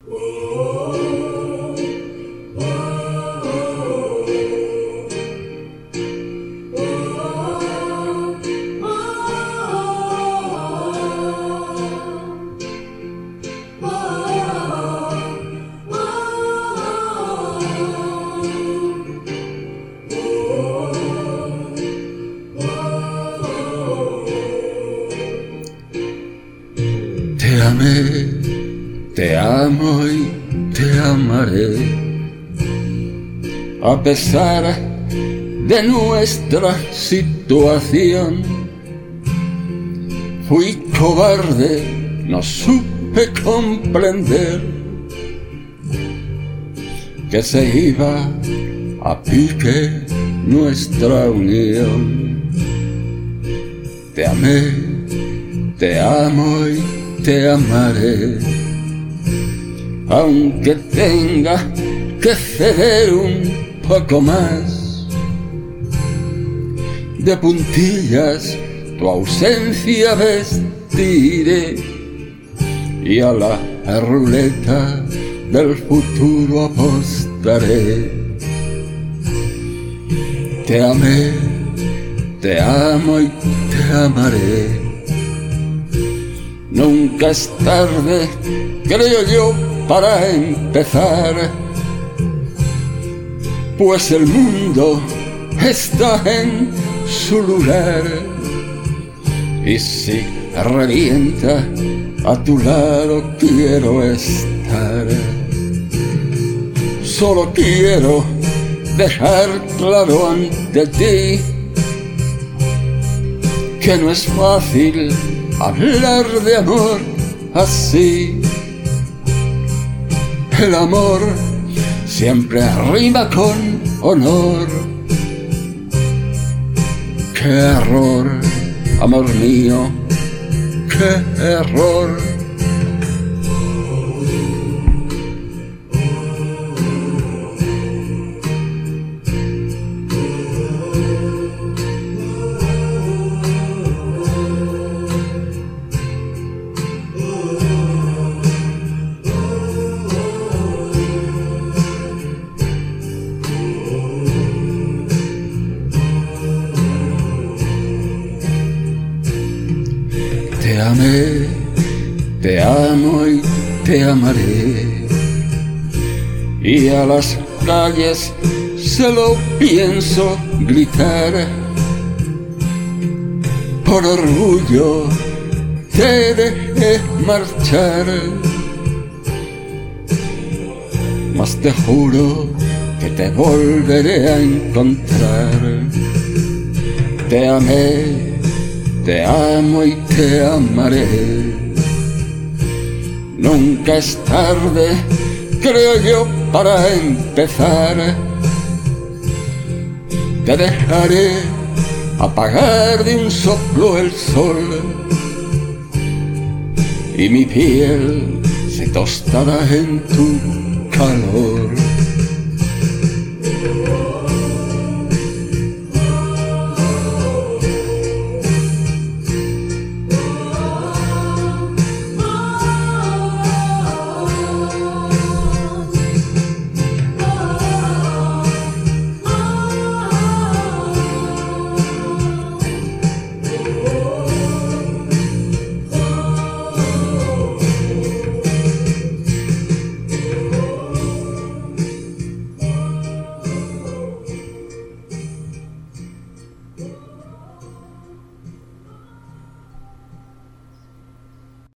Te amé, te amo y te amaré, a pesar de nuestra situación. Fui cobarde, no supe comprender que se iba a pique nuestra unión. Te amé, te amo y te amaré, aunque tenga que ceder un poco más. De puntillas tu ausencia vestiré y a la ruleta del futuro apostaré. Te amé, te amo y te amaré. Nunca es tarde, creo yo, para empezar, pues el mundo está en su lugar. Y si revienta, a tu lado quiero estar. Solo quiero dejar claro ante ti que no es fácil hablar de amor así. El amor siempre rima con honor. ¡Qué error, amor mío! ¡Qué error! Te amé, te amo y te amaré, y a las calles se lo pienso gritar. Por orgullo te dejé marchar, mas te juro que te volveré a encontrar. Te amé, te amo y te amaré. Nunca es tarde, creo yo, para empezar. Te dejaré apagar de un soplo el sol, y mi piel se tostará en tu calor.